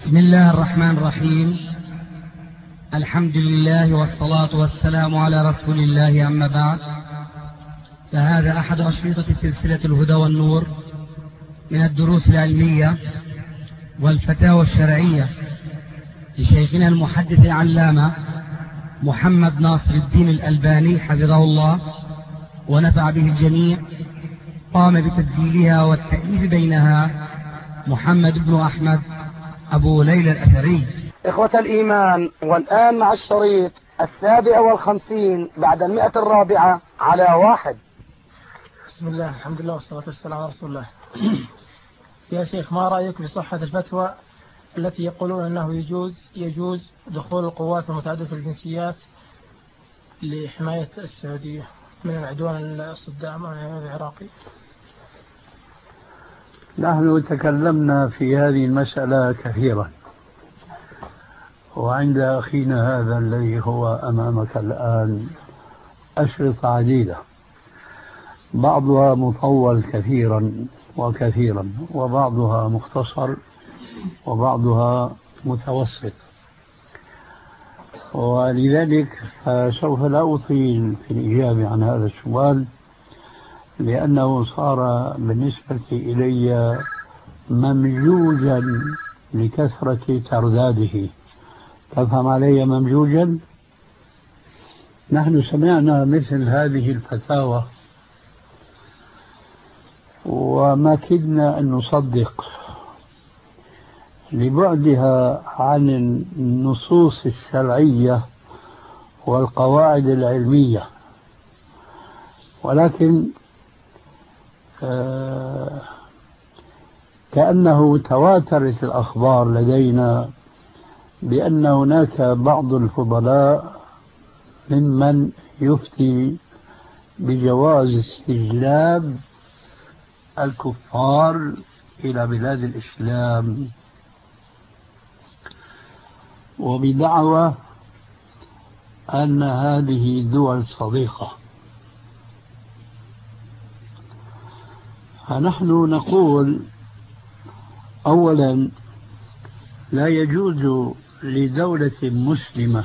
بسم الله الرحمن الرحيم. الحمد لله والصلاة والسلام على رسول الله، أما بعد، فهذا أحد أشرطة سلسلة الهدى والنور من الدروس العلمية والفتاوى الشرعية لشيخنا المحدث العلامة محمد ناصر الدين الألباني حفظه الله ونفع به الجميع. قام بتسجيلها والتأليف بينها محمد بن أحمد أبو ليلى الأثري. إخوة الإيمان، والآن مع الشريط 57 بعد 104 على 1. بسم الله، الحمد لله والصلاة والسلام على رسول الله. يا شيخ، ما رأيك بصحة الفتوى التي يقولون أنه يجوز دخول القوات المتعددة الجنسيات لحماية السعودية من العدوان الصدام العراقي؟ نحن تكلمنا في هذه المسألة كثيرا، وعند أخينا هذا الذي هو أمامك الآن أشرطة عديدة، بعضها مطول كثيرا وبعضها مختصر وبعضها متوسط، ولذلك سوف لا أطيل في الإجابة عن هذا السؤال، لأنه صار بالنسبة إلي ممجوجا لكثرة ترداده. تفهم علي ممجوجا؟ نحن سمعنا مثل هذه الفتاوى وما كدنا أن نصدق لبعدها عن النصوص الشرعية والقواعد العلمية، ولكن كأنه تواترت الأخبار لدينا بأن هناك بعض الفضلاء ممن يفتي بجواز استجلاب الكفار إلى بلاد الإسلام، وبدعوى أن هذه دول صديقة. فنحن نقول أولا لا يجوز لدولة مسلمة،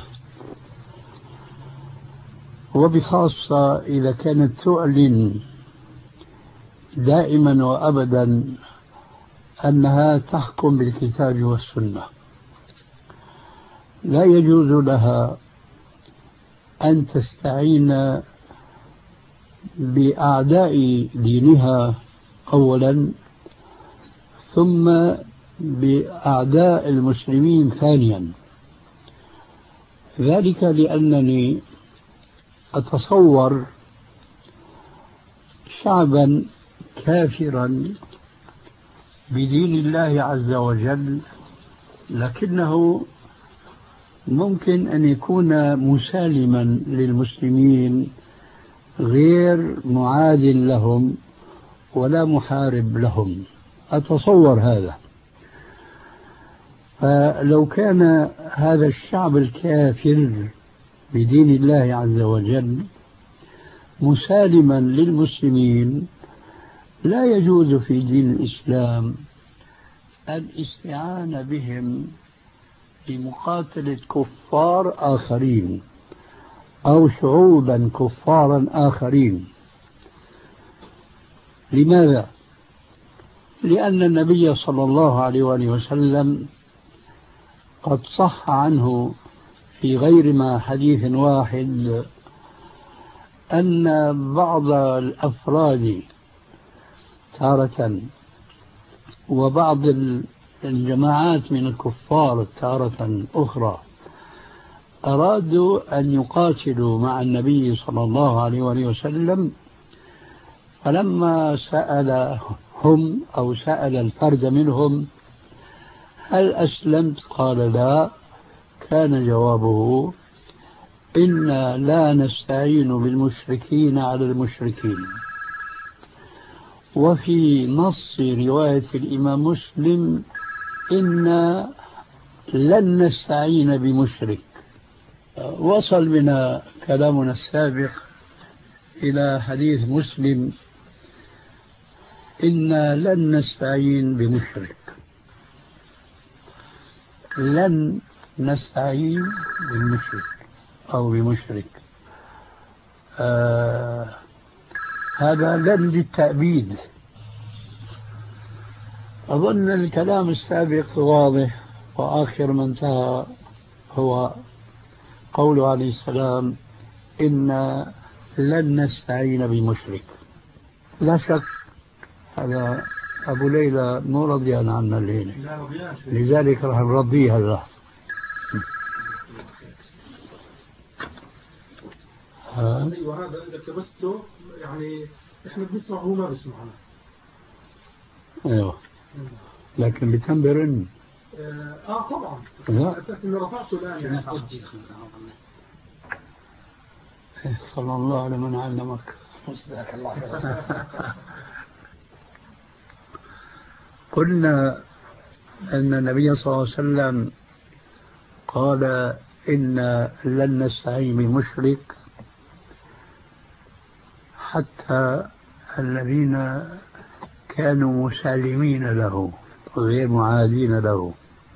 وبخاصة إذا كانت تعلن دائما وأبدا أنها تحكم بالكتاب والسنة، لا يجوز لها أن تستعين بأعداء دينها أولا، ثم بأعداء المسلمين ثانيا. ذلك لأنني أتصور شعبا كافرا بدين الله عز وجل، لكنه ممكن أن يكون مسالما للمسلمين غير معاد لهم ولا محارب لهم، أتصور هذا. فلو كان هذا الشعب الكافر بدين الله عز وجل مسالما للمسلمين، لا يجوز في دين الإسلام الاستعانة بهم لمقاتلة كفار آخرين أو شعوبا كفارا آخرين. لماذا؟ لأن النبي صلى الله عليه وآله وسلم قد صح عنه في غير ما حديث واحد أن بعض الأفراد تارة وبعض الجماعات من الكفار تارة أخرى أرادوا أن يقاتلوا مع النبي صلى الله عليه وآله وسلم، فلما سألهم أو سأل الفرد منهم هل أسلمت؟ قال لا. كان جوابه إنا لا نستعين بالمشركين على المشركين. وفي نص رواية الإمام مسلم إنا لن نستعين بمشرك. وصل بنا كلامنا السابق إلى حديث مسلم إنا لن نستعين بمشرك. لن نستعين بالمشرك أو بمشرك. هذا لن للتأبيد. أظن الكلام السابق واضح، وآخر ما انتهى هو قوله عليه السلام: إنا لن نستعين بمشرك. لا شك هذا أبو ليلى مو رضيان عنا الليلة، لذلك راح نرضيها له. أيوة، هذا إذا كبسته يعني إحنا بنسمع وهو ما بيسمعنا. أيوة، لكن بتنبرن. طبعا. أساس إني رفعته الآن يعني. صلى الله على من علمك. قلنا أن النبي صلى الله عليه وسلم قال: إن لن نستعين بمشرك حتى الذين كانوا مسالمين له غير معادين له.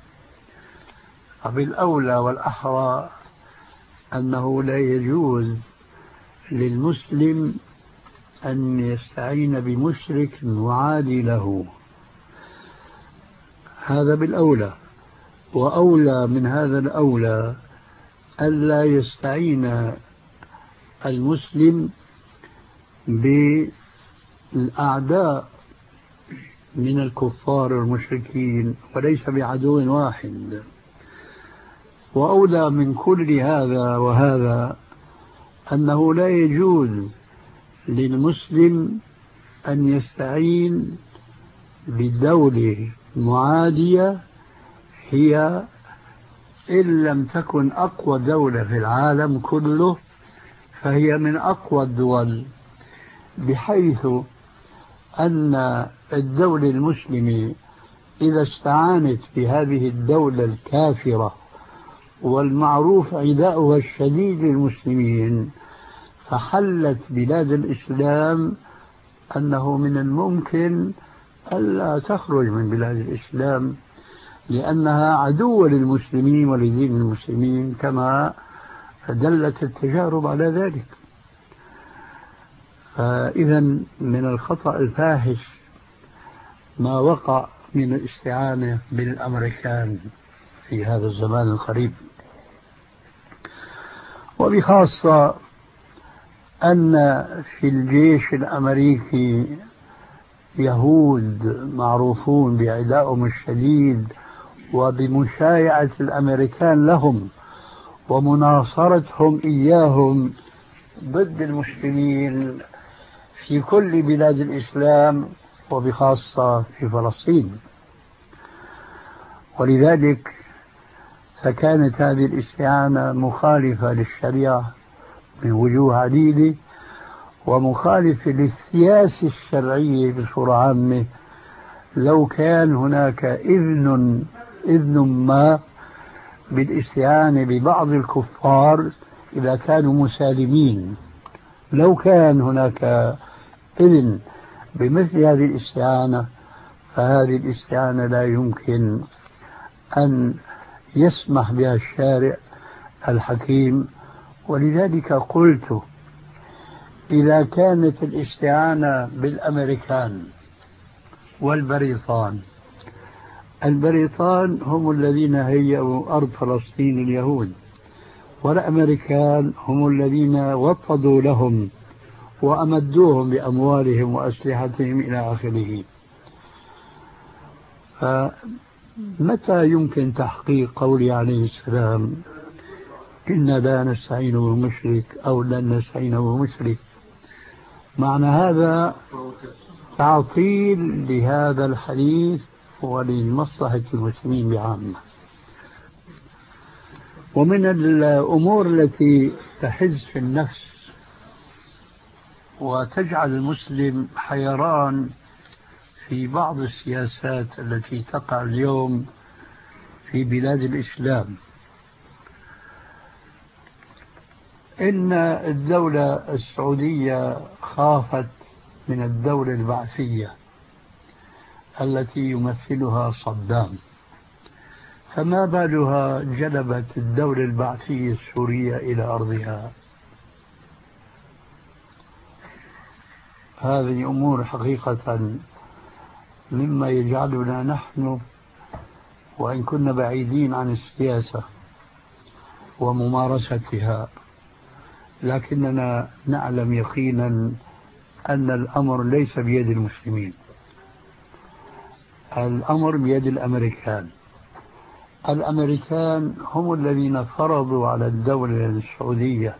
فبالأولى والأحرى أنه لا يجوز للمسلم أن يستعين بمشرك معادي له، هذا بالأولى. وأولى من هذا الأولى ألا يستعين المسلم بالأعداء من الكفار والمشركين، وليس بعدو واحد. وأولى من كل هذا وهذا أنه لا يجوز للمسلم أن يستعين بالدولة معادية هي إن لم تكن أقوى دولة في العالم كله فهي من أقوى الدول، بحيث أن الدولة المسلمة إذا استعانت بهذه الدولة الكافرة والمعروف عداؤها الشديد للمسلمين فحلت بلاد الإسلام، أنه من الممكن ألا تخرج من بلاد الإسلام لأنها عدوة للمسلمين ولدين المسلمين، كما دلت التجارب على ذلك. فإذا من الخطأ الفاحش ما وقع من الاستعانة بالأمريكان في هذا الزمان القريب، وبخاصة أن في الجيش الأمريكي يهود معروفون بعدائهم الشديد وبمشايعة الأمريكان لهم ومناصرتهم إياهم ضد المسلمين في كل بلاد الإسلام وبخاصة في فلسطين. ولذلك فكانت هذه الاستعانة مخالفة للشريعة من وجوه عديدة، ومخالفة للسياسة الشرعية بصورة عامة. لو كان هناك إذن ما بالاستعانة ببعض الكفار إذا كانوا مسالمين، لو كان هناك إذن بمثل هذه الاستعانة، فهذه الاستعانة لا يمكن أن يسمح بها الشارع الحكيم. ولذلك قلت إذا كانت الاستعانة بالأمريكان والبريطان، البريطان هم الذين هيئوا أرض فلسطين اليهود، والأمريكان هم الذين وطدوا لهم وأمدوهم بأموالهم وأسلحتهم إلى آخره. فمتى يمكن تحقيق قولي عليه السلام: إنا لا نستعين بمشرك أو لن نستعين بمشرك؟ معنى هذا تعطيل لهذا الحديث ولمصلحة المسلمين بعامة. ومن الأمور التي تحز في النفس وتجعل المسلم حيران في بعض السياسات التي تقع اليوم في بلاد الإسلام، إن الدولة السعودية خافت من الدولة البعثية التي يمثلها صدام، فما بالها جلبت الدولة البعثية السورية إلى أرضها؟ هذه أمور حقيقة مما يجعلنا نحن وإن كنا بعيدين عن السياسة وممارستها، لكننا نعلم يقينا أن الأمر ليس بيد المسلمين، الأمر بيد الأمريكان. الأمريكان هم الذين فرضوا على الدولة السعودية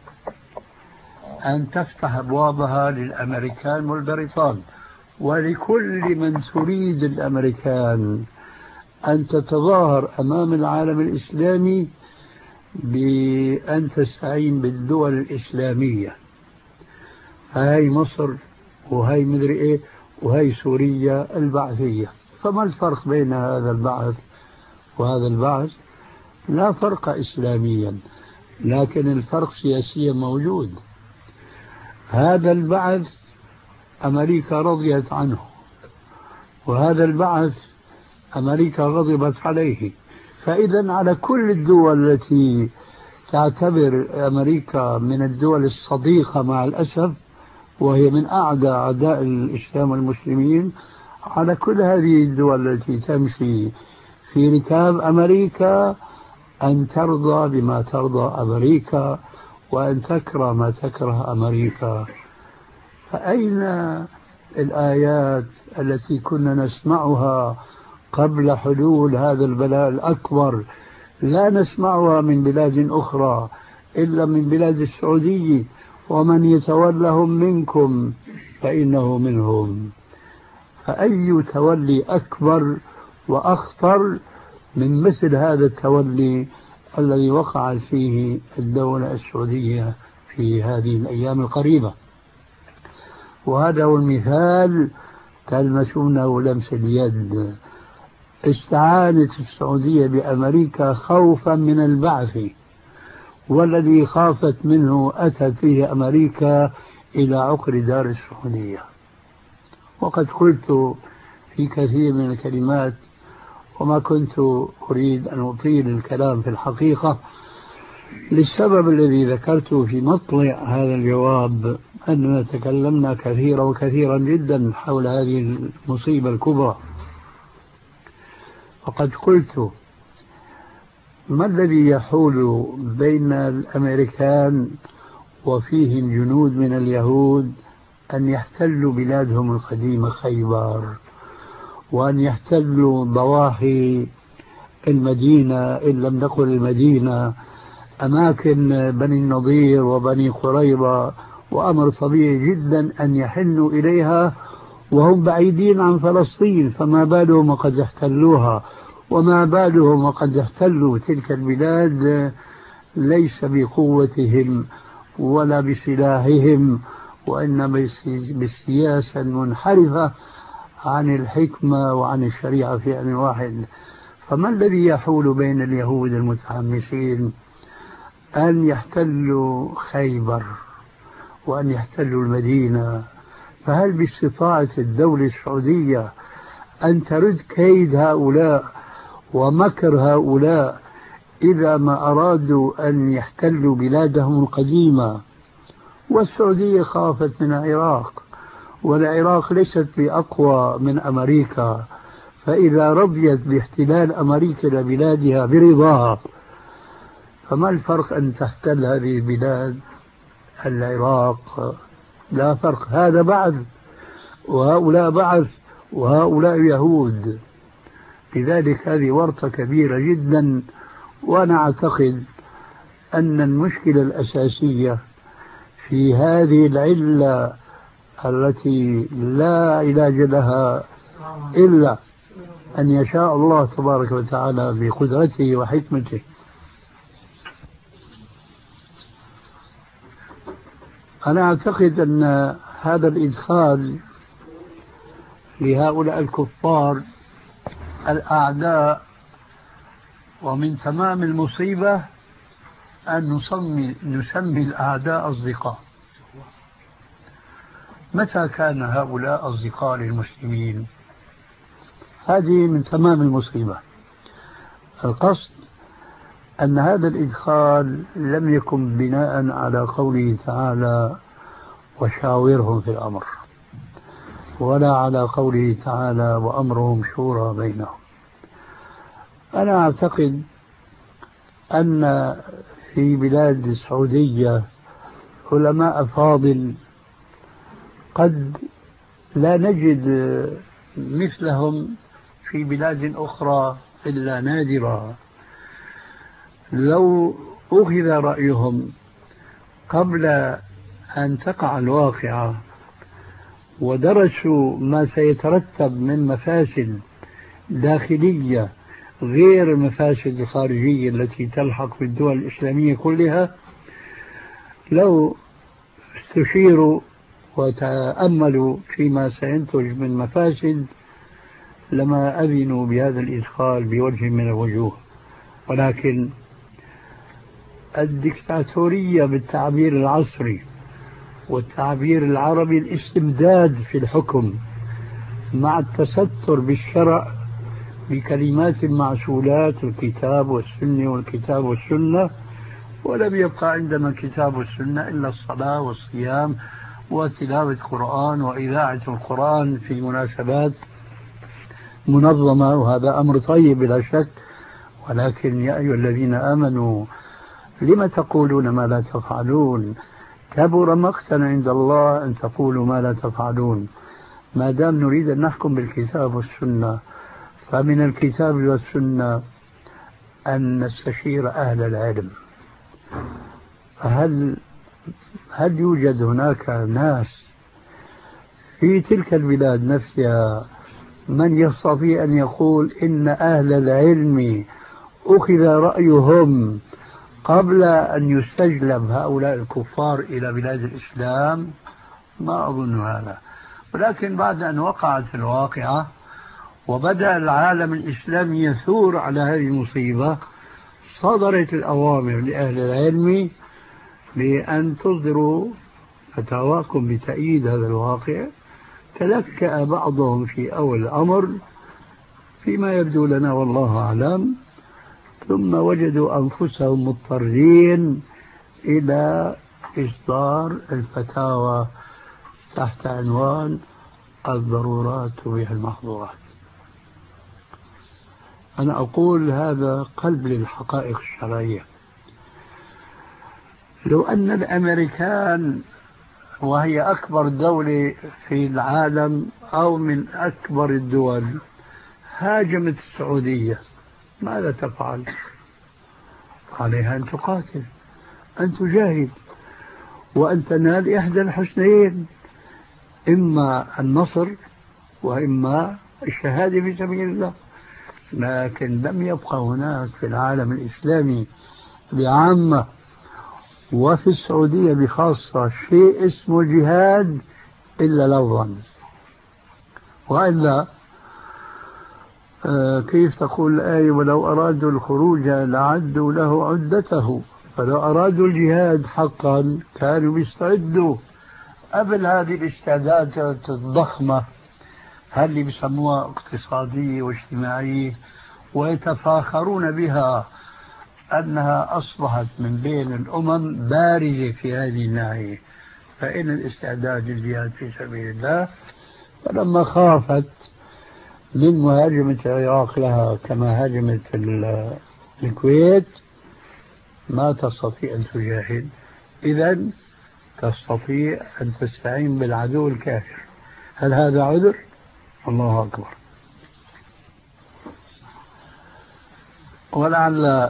أن تفتح أبوابها للأمريكان والبريطان ولكل من تريد الأمريكان أن تتظاهر أمام العالم الإسلامي بأن تستعين بالدول الإسلامية. هاي مصر وهي مدري إيه وهي سوريا البعثية. فما الفرق بين هذا البعث وهذا البعث؟ لا فرق إسلاميا، لكن الفرق سياسيا موجود. هذا البعث أمريكا رضيت عنه، وهذا البعث أمريكا غضبت عليه. فإذا على كل الدول التي تعتبر أمريكا من الدول الصديقة مع الأسف، وهي من أعداء الإسلام والمسلمين، على كل هذه الدول التي تمشي في ركاب أمريكا أن ترضى بما ترضى أمريكا وأن تكره ما تكره أمريكا. فأين الآيات التي كنا نسمعها قبل حلول هذا البلاء الأكبر؟ لا نسمعها من بلاد أخرى إلا من بلاد السعودية: ومن يتولهم منكم فإنه منهم. فأي تولي أكبر وأخطر من مثل هذا التولي الذي وقعت فيه الدولة السعودية في هذه الأيام القريبة؟ وهذا هو المثال تلمسونه لمس اليد. استعانت السعودية بأمريكا خوفا من البعث، والذي خافت منه أتت فيه أمريكا إلى عقر دار السعودية. وقد قلت في كثير من الكلمات، وما كنت أريد أن أطيل الكلام في الحقيقة للسبب الذي ذكرته في مطلع هذا الجواب، أننا تكلمنا كثيرا وكثيرا جدا حول هذه المصيبة الكبرى. فقد قلت: ما الذي يحول بين الأمريكان وفيهم جنود من اليهود أن يحتلوا بلادهم القديمة خيبر، وأن يحتلوا ضواحي المدينة إن لم نقل المدينة، أماكن بني النضير وبني قريظة، وأمر طبيعي جدا أن يحنوا إليها وهم بعيدين عن فلسطين؟ فما بالهم وقد احتلوها، وما بالهم وقد احتلوا تلك البلاد ليس بقوتهم ولا بسلاحهم، وإنما بالسياسة المنحرفة عن الحكمة وعن الشريعة في آن واحد. فما الذي يحول بين اليهود المتحمسين أن يحتلوا خيبر وأن يحتلوا المدينة؟ فهل باستطاعة الدولة السعودية أن ترد كيد هؤلاء ومكر هؤلاء إذا ما أرادوا أن يحتلوا بلادهم القديمة؟ والسعودية خافت من العراق، والعراق ليست بأقوى من أمريكا، فإذا رضيت باحتلال أمريكا لبلادها برضاها، فما الفرق أن تحتل هذه البلاد العراق؟ لا فرق. هذا بعث وهؤلاء بعث وهؤلاء يهود. لذلك هذه ورطة كبيرة جدا. وأنا أعتقد أن المشكلة الأساسية في هذه العلة التي لا علاج لها إلا أن يشاء الله تبارك وتعالى بقدرته وحكمته. أنا أعتقد أن هذا الإدخال لهؤلاء الكفار الأعداء، ومن تمام المصيبة أن نسمي الأعداء أصدقاء. متى كان هؤلاء أصدقاء للمسلمين؟ هذه من تمام المصيبة. القصد أن هذا الإدخال لم يكن بناء على قوله تعالى وشاورهم في الأمر، ولا على قوله تعالى وأمرهم شورى بينهم. أنا أعتقد أن في بلاد السعودية علماء فاضل قد لا نجد مثلهم في بلاد أخرى إلا نادرا. لو أخذ رأيهم قبل أن تقع الواقعة ودرسوا ما سيترتب من مفاسد داخلية غير المفاسد الخارجية التي تلحق في الدول الإسلامية كلها، لو استشيروا وتأملوا فيما سينتج من مفاسد لما أذنوا بهذا الإدخال بوجه من الوجوه. ولكن الدكتاتورية بالتعبير العصري والتعبير العربي الاستبداد في الحكم مع التستر بالشرع بكلمات معسولات الكتاب والسنة والكتاب والسنة، ولم يبقى عندنا كتاب والسنة إلا الصلاة والصيام وتلاوة القرآن وإذاعة القرآن في مناسبات منظمة، وهذا أمر طيب بلا شك. ولكن يا أيها الذين آمنوا لم تقولون ما لا تفعلون كبر مقتا عند الله أن تقولوا ما لا تفعلون. ما دام نريد أن نحكم بالكتاب والسنة فمن الكتاب والسنة أن نستشير أهل العلم. هل يوجد هناك ناس في تلك البلاد نفسها من يستطيع أن يقول إن أهل العلم أخذ رأيهم قبل أن يستجلب هؤلاء الكفار إلى بلاد الإسلام؟ ما أظن هذا. ولكن بعد أن وقعت الواقعة وبدأ العالم الإسلامي يثور على هذه المصيبة، صدرت الأوامر لأهل العلم بأن تصدروا فتاواكم بتأييد هذا الواقع. تلكأ بعضهم في أول الأمر فيما يبدو لنا والله أعلم، ثم وجدوا أنفسهم مضطرين إلى إصدار الفتاوى تحت عنوان الضرورات تبيح المحظورات. أنا أقول هذا قلب للحقائق الشرعية. لو أن الأمريكان وهي أكبر دولة في العالم أو من أكبر الدول هاجمت السعودية، ماذا تفعل؟ عليها أن تقاتل، أن تجاهد، وأن تنال إحدى الحسنيين، إما النصر وإما الشهادة في سبيل الله. لكن لم يبقى هناك في العالم الإسلامي بعامة وفي السعودية بخاصة شيء اسمه جهاد إلا لفظا. وإلا كيف تقول الآية ولو أرادوا الخروج لعدوا له عدته، فلو أرادوا الجهاد حقا كانوا بيستعدوا قبل هذه الاستعدادات الضخمة اللي بيسموها اقتصادية واجتماعية ويتفاخرون بها أنها أصبحت من بين الأمم بارزة في هذه الناحية. فإن الاستعداد للجهاد في سبيل الله، فلما خافت من مهاجمة العراق لها كما هاجمت الكويت ما تستطيع أن تجاهد، إذن تستطيع أن تستعين بالعدو الكافر. هل هذا عذر؟ الله أكبر. ولعل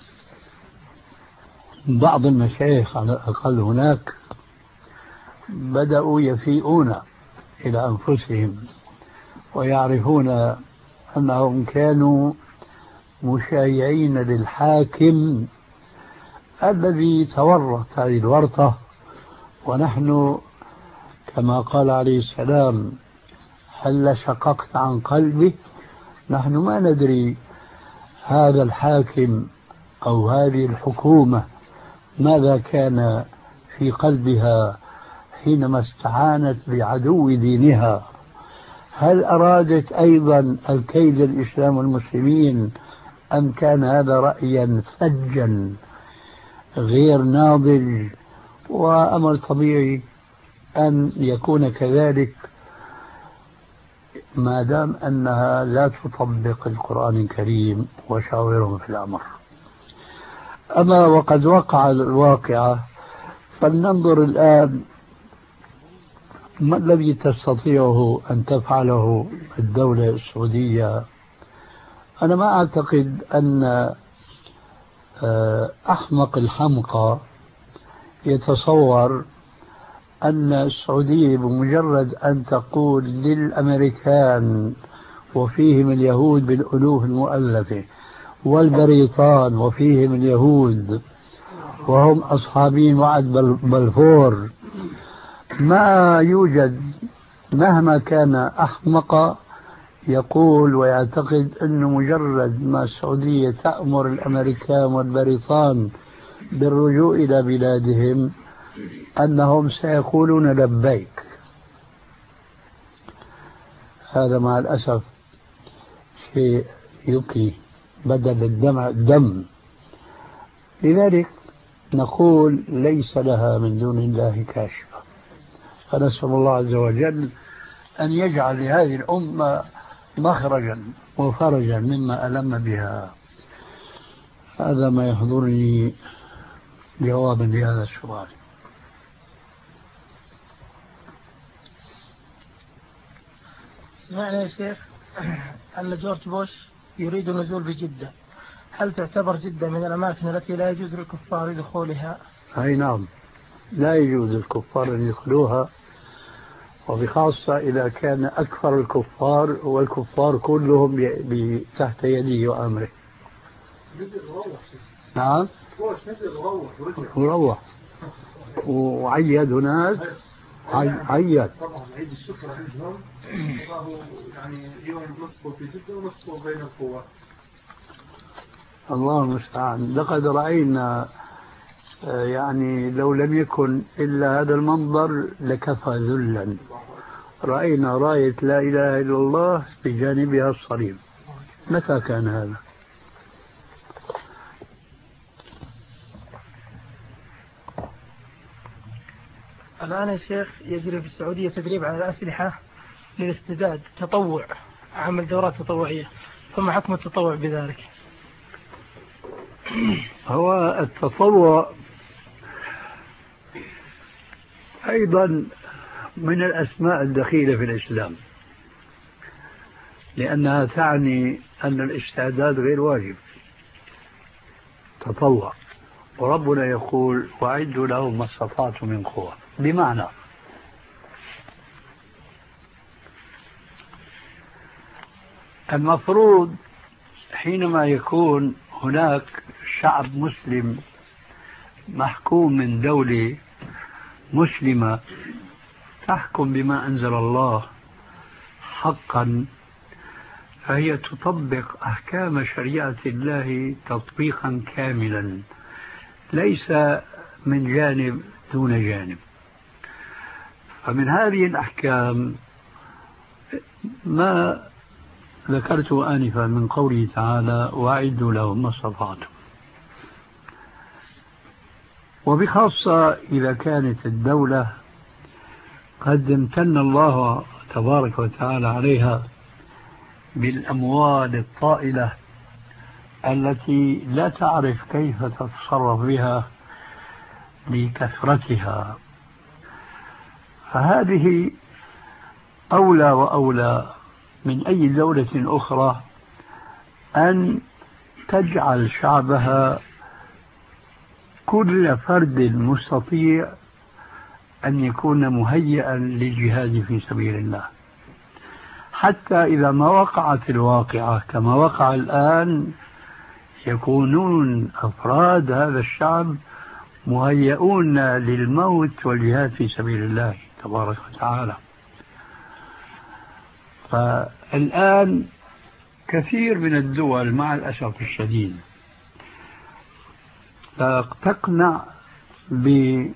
بعض المشايخ على الأقل هناك بدأوا يفيئون إلى أنفسهم ويعرفون أنهم كانوا مشايعين للحاكم الذي تورط هذه الورطة. ونحن كما قال عليه السلام هل شققت عن قلبه، نحن ما ندري هذا الحاكم أو هذه الحكومة ماذا كان في قلبها حينما استعانت بعدو دينها. هل أرادت أيضا الكيد الإسلام والمسلمين أم كان هذا رأيا فجا غير ناضج، وأمر طبيعي أن يكون كذلك ما دام أنها لا تطبق القرآن الكريم وشاورهم في الأمر. أما وقد وقع الواقعة، فلننظر الآن ما الذي تستطيعه أن تفعله الدولة السعودية. أنا ما أعتقد أن أحمق الحمقى يتصور أن السعودية بمجرد أن تقول للأمريكان وفيهم اليهود بالألوف المؤلفة والبريطان وفيهم اليهود وهم أصحابين وعد بلفور، ما يوجد مهما كان أحمق يقول ويعتقد أنه مجرد ما السعودية تأمر الأمريكان والبريطان بالرجوع إلى بلادهم أنهم سيقولون لبيك. هذا مع الأسف شيء يبكي بدل الدمع الدم. لذلك نقول ليس لها من دون الله كاشفة، فنسأل الله عز وجل أن يجعل لهذه الأمة مخرجا وفرجا مما ألم بها. هذا ما يحضرني جوابا لهذا السؤال. سمعنا يا شيخ أن جورج بوش يريد النزول بجدة، هل تعتبر جدة من الأماكن التي لا يجوز للكفار دخولها؟ أي نعم، لا يجوز للكفار أن يدخلوها، وبخاصة إذا كان أكثر الكفار والكفار كلهم تحت يده وأمره. نعم وروح وعيد هناك، عيد طبعا عيد الشكر عندهم، يعني يوم نصفه في جدة ونصفه بين القوات. الله المستعان. لقد رأينا يعني لو لم يكن إلا هذا المنظر لكفى ذلا. رأينا راية لا إله إلا الله بجانبها الصليب. متى كان هذا؟ الآن يا شيخ يجري في السعودية تدريب على الأسلحة للاستعداد تطوع، عمل دورات تطوعية، فما حكم التطوع بذلك؟ هو التطوع أيضا من الأسماء الدخيلة في الإسلام، لأنها تعني أن الاستعداد غير واجب، تطوع. وربنا يقول وأعدوا لهم ما استطعتم من قوة، بمعنى المفروض حينما يكون هناك شعب مسلم محكوم من دولة مسلمة تحكم بما أنزل الله حقا، فهي تطبق أحكام شريعة الله تطبيقا كاملا، ليس من جانب دون جانب. فمن هذه الأحكام ما ذكرته آنفا من قوله تعالى وأعدوا لهم ما استطعتم. وبخاصة إذا كانت الدولة قد امتن الله تبارك وتعالى عليها بالأموال الطائلة التي لا تعرف كيف تتصرف بها لكثرتها، فهذه أولى وأولى من أي دولة أخرى أن تجعل شعبها كل فرد مستطيع أن يكون مهيئا للجهاد في سبيل الله، حتى إذا ما وقعت الواقعة كما وقع الآن يكونون أفراد هذا الشعب مهيئون للموت والجهاد في سبيل الله تبارك وتعالى. فالآن كثير من الدول مع الأسف الشديد تقنع بتجهيز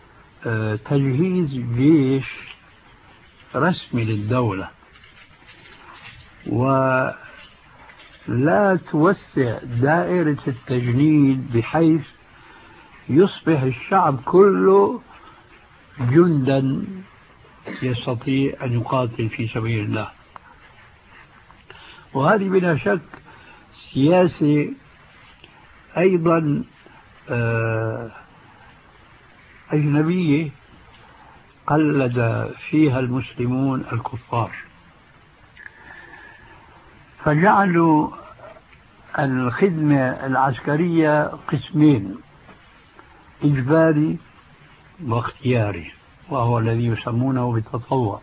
جيش رسمي للدولة، لا توسع دائرة التجنيد بحيث يصبح الشعب كله جندا يستطيع أن يقاتل في سبيل الله. وهذه بلا شك سياسة أيضا أجنبية قلد فيها المسلمون الكفار، فجعلوا الخدمة العسكرية قسمين: إجباري واختياري، وهو الذي يسمونه بالتطوع.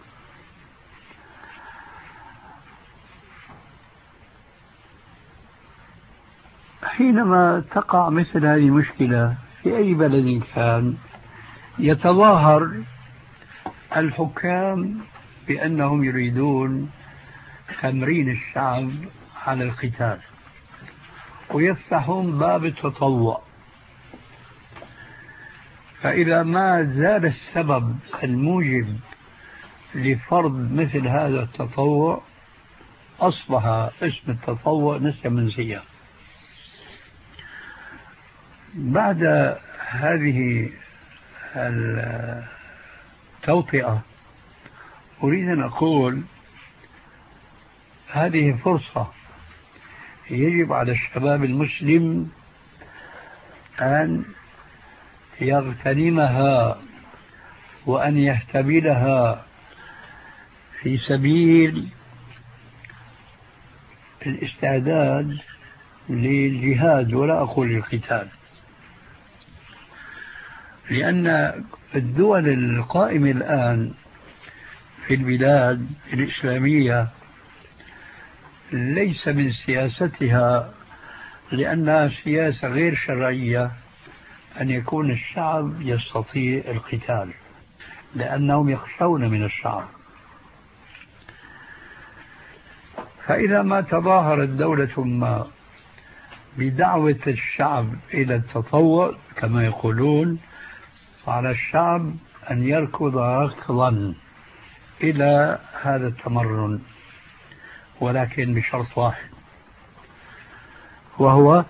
حينما تقع مثل هذه المشكلة في أي بلد كان، يتظاهر الحكام بأنهم يريدون تمرين الشعب على القتال ويفتحون باب التطوع. فإذا ما زال السبب الموجب لفرض مثل هذا التطوع أصبح اسم التطوع نسيا منسيا. بعد هذه التوطئة أريد أن أقول هذه فرصة يجب على الشباب المسلم أن يغتنمها وأن يهتبلها في سبيل الاستعداد للجهاد، ولا أقول للقتال، لأن الدول القائمة الآن في البلاد الإسلامية ليس من سياستها، لأنها سياسة غير شرعية، أن يكون الشعب يستطيع القتال، لأنهم يخشون من الشعب. فإذا ما تظاهرت دولة ما بدعوة الشعب إلى التطوع كما يقولون، فعلى الشعب أن يركض ركضا إلى هذا التمرن، ولكن بشرط واحد، وهو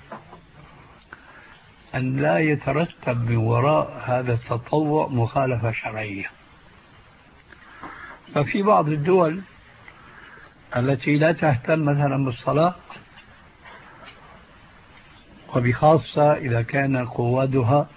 أن لا يترتب من وراء هذا التطوع مخالفة شرعية. ففي بعض الدول التي لا تهتم مثلا بالصلاة، وبخاصة إذا كان قوادها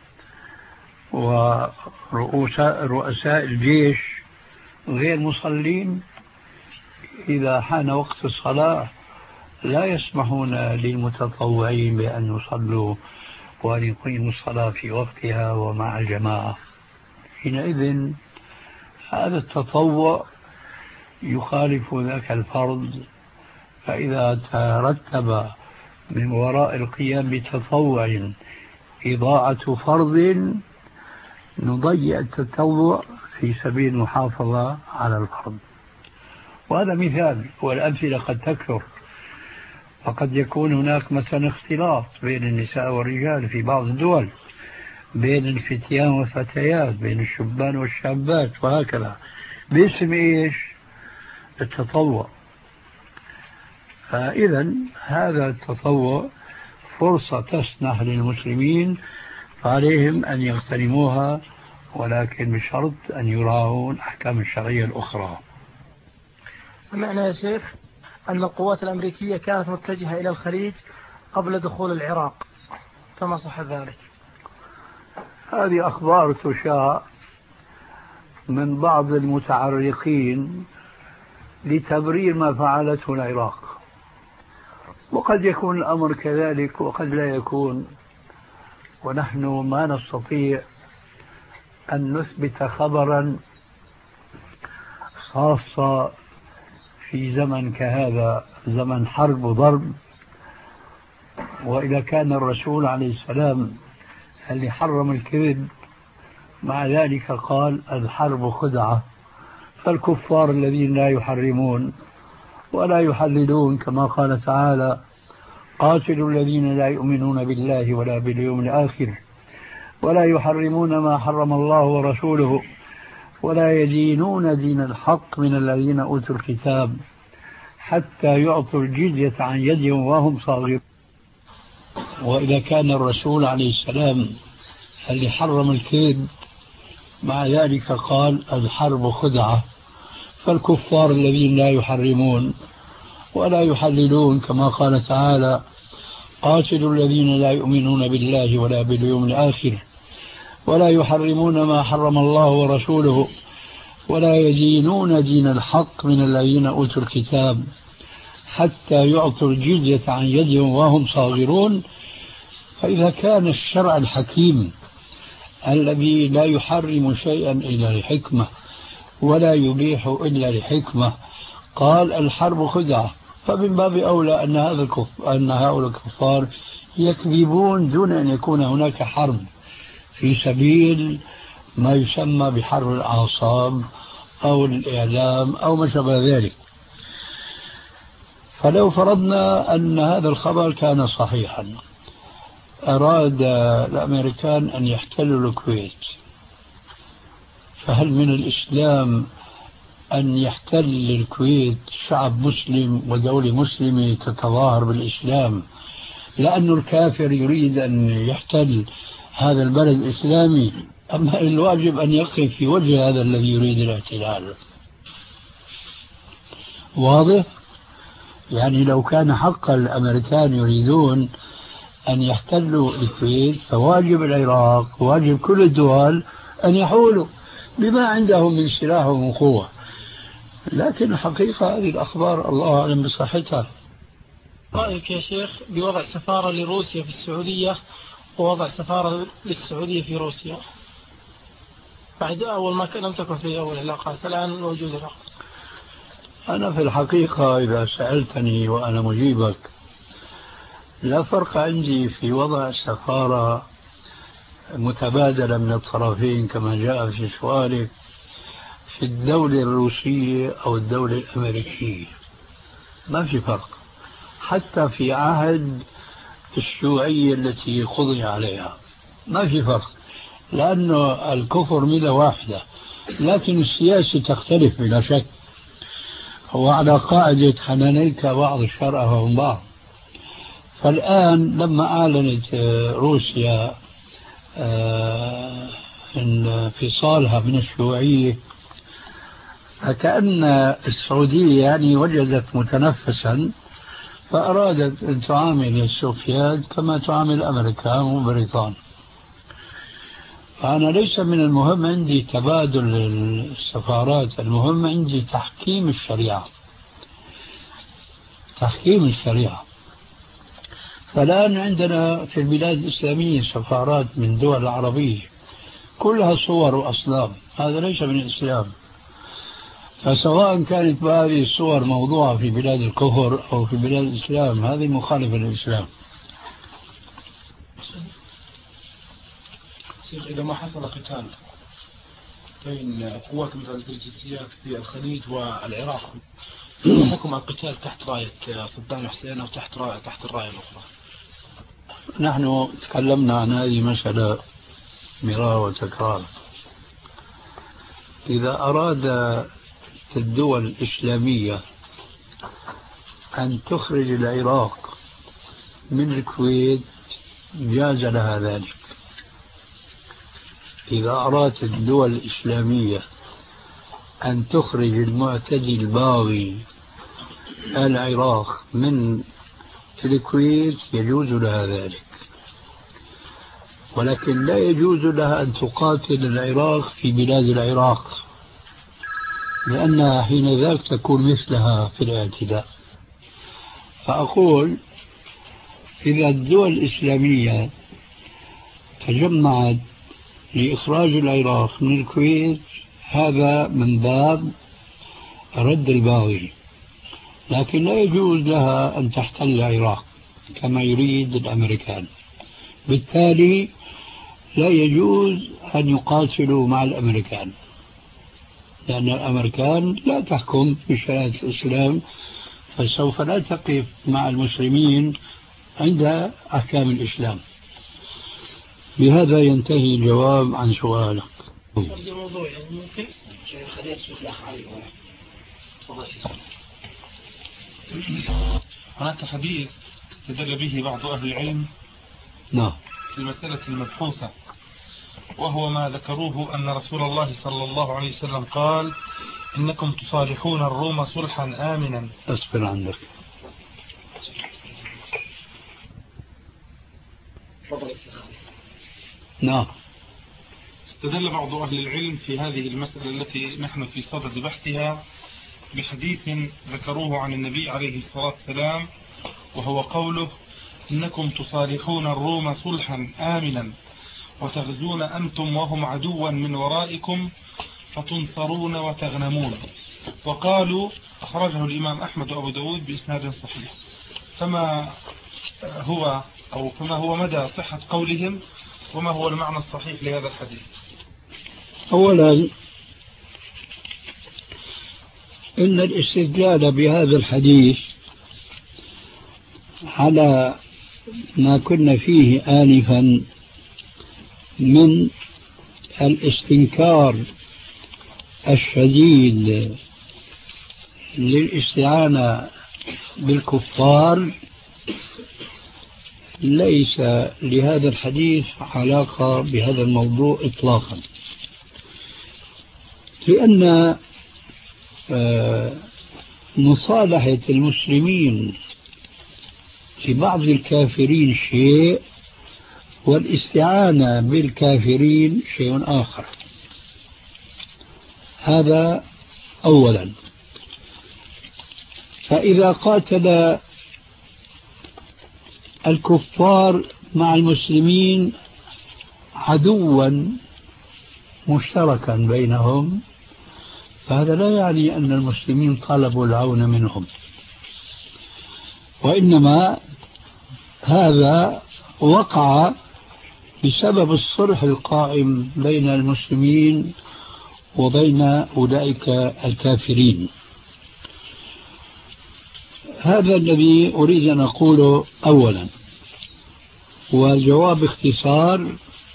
ورؤساء الجيش غير مصلين، إذا حان وقت الصلاة لا يسمحون للمتطوعين بأن يصلوا وأن يقيموا الصلاة في وقتها ومع الجماعة. حينئذ هذا التطوع يخالف ذاك الفرض، فإذا ترتب من وراء القيام بتطوع إضاعة فرض، نضيع التطوع في سبيل المحافظة على الفرض. وهذا مثال، والأمثلة قد تكثر، فقد يكون هناك مثلا اختلاط بين النساء والرجال في بعض الدول، بين الفتيان والفتيات، بين الشبان والشابات، وهكذا، باسم إيش؟ التطوع. فإذا هذا التطوع فرصة تسنح للمسلمين، فعليهم أن يغتنموها، ولكن بشرط أن يراعون الأحكام الشرعية الأخرى. سمعنا يا شيخ أن القوات الأمريكية كانت متجهة إلى الخليج قبل دخول العراق، فما صح ذلك؟ هذه أخبار تشاع من بعض المتعرقين لتبرير ما فعلته العراق، وقد يكون الأمر كذلك وقد لا يكون، ونحن ما نستطيع أن نثبت خبرا خاصة في زمن كهذا، زمن حرب وضرب. وإذا كان الرسول عليه السلام اللي حرم الكذب، مع ذلك قال الحرب خدعة، فالكفار الذين لا يحرمون ولا يحللون كما قال تعالى قاتلوا الذين لا يؤمنون بالله ولا باليوم الآخر ولا يحرمون ما حرم الله ورسوله ولا يدينون دين الحق من الذين أوتوا الكتاب حتى يعطوا الجزية عن يد وهم صاغرون. وإذا كان الرسول عليه السلام اللي حرم الكيد مع ذلك قال الحرب خدعة، فالكفار الذين لا يحرمون ولا يحللون كما قال تعالى قاتلوا الذين لا يؤمنون بالله ولا باليوم الآخر ولا يحرمون ما حرم الله ورسوله ولا يدينون دين الحق من الذين أوتوا الكتاب حتى يعطوا الجزية عن يد وهم صاغرون. فإذا كان الشرع الحكيم الذي لا يحرم شيئا إلا لحكمة ولا يبيح إلا لحكمة قال الحرب خدعة، فمن باب أولى أن هؤلاء الكفار يكذبون دون أن يكون هناك حرب في سبيل ما يسمى بحرب الأعصاب أو الإعلام أو ما شابه ذلك. فلو فرضنا أن هذا الخبر كان صحيحا، أراد الأمريكان أن يحتلوا الكويت، فهل من الإسلام أن يحتل الكويت شعب مسلم ودولة مسلمة تتظاهر بالإسلام لأن الكافر يريد أن يحتل هذا البلد الإسلامي؟ أما الواجب أن يقف في وجه هذا الذي يريد الاحتلال. واضح؟ يعني لو كان حق الأمريكان يريدون أن يحتلوا الكويت فواجب العراق وواجب كل الدول أن يحولوا بما عندهم من سلاح ومن قوة. لكن الحقيقة هذه الأخبار الله أعلم بصحتها. رأيك يا شيخ بوضع سفارة لروسيا في السعودية ووضع سفارة للسعودية في روسيا بعد أول ما لم تكن في أول علاقات، الآن موجود العلاقة؟ أنا في الحقيقة إذا سألتني وأنا مجيبك لا فرق عندي في وضع سفارة متبادلة من الطرفين كما جاء في سؤالك في الدولة الروسية أو الدولة الأمريكية، ما في فرق. حتى في عهد الشيوعية التي قضي عليها ما في فرق، لأنه الكفر ملة واحدة، لكن السياسة تختلف بلا شك. وعلى قاعدة حنانيك بعض الشرع هم بعض. فالآن لما أعلنت روسيا انفصالها من الشيوعية فكأن السعودية يعني وجدت متنفسا فأرادت أن تعامل السوفيات كما تعامل الأمريكان وبريطانيا. فأنا ليس من المهم عندي تبادل السفارات، المهم عندي تحكيم الشريعة. تحكيم الشريعة. فالآن عندنا في البلاد الإسلامية سفارات من دول العربية كلها صور وأصنام، هذا ليس من الإسلام. فسواء كانت هذه الصور موضوعة في بلاد الكفر أو في بلاد الإسلام هذه مخالفة للإسلام. شيخ إذا ما حصل قتال بين قوات متعددة الجنسيات في الخليج والعراق، حكم القتال تحت راية صدام حسين أو تحت الراية الأخرى؟ نحن تكلمنا عن هذه المسألة مرارا وتكرارا. إذا أراد الدول الإسلامية أن تخرج العراق من الكويت جاز لها ذلك. إذا أرادت الدول الإسلامية أن تخرج المعتدي الباغي العراق من الكويت يجوز لها ذلك، ولكن لا يجوز لها أن تقاتل العراق في بلاد العراق، لأنها حين ذاك تكون مثلها في الاعتداء. فأقول إذا الدول الإسلامية تجمعت لإخراج العراق من الكويت هذا من باب رد الباغي، لكن لا يجوز لها أن تحتل العراق كما يريد الأمريكان. بالتالي لا يجوز أن يقاتلوا مع الأمريكان، لأن الأمريكان لا تحكم بشريعة الإسلام، فسوف لا تقف مع المسلمين عند أحكام الإسلام. بهذا ينتهي الجواب عن سؤالك. هناك حديث استدل به بعض أهل العلم نعم في المسألة المبحوثة، وهو ما ذكروه أن رسول الله صلى الله عليه وسلم قال: إنكم تصالحون الروم صلحا آمنا. أصبر عندك. نعم. استدل بعض أهل العلم في هذه المسألة التي نحن في صدد بحثها بحديث ذكروه عن النبي عليه الصلاة والسلام، وهو قوله: إنكم تصالحون الروم صلحا آمنا وتغزون أنتم وهم عدوا من ورائكم فتنصرون وتغنمون. وقالوا أخرجه الإمام أحمد وأبو داود بإسناد صحيح. فما هو مدى صحة قولهم، وما هو المعنى الصحيح لهذا الحديث؟ أولا إن الاستدلال بهذا الحديث على ما كنا فيه آنفا من الاستنكار الشديد للاستعانة بالكفار ليس لهذا الحديث علاقة بهذا الموضوع إطلاقا، لأن مصالحة المسلمين لبعض الكافرين شيء، والاستعانة بالكافرين شيء آخر. هذا أولا. فإذا قاتل الكفار مع المسلمين عدوا مشتركا بينهم، فهذا لا يعني أن المسلمين طلبوا العون منهم، وإنما هذا وقع بسبب الصلح القائم بين المسلمين وبين أولئك الكافرين. هذا الذي أريد أن أقوله أولا. والجواب باختصار: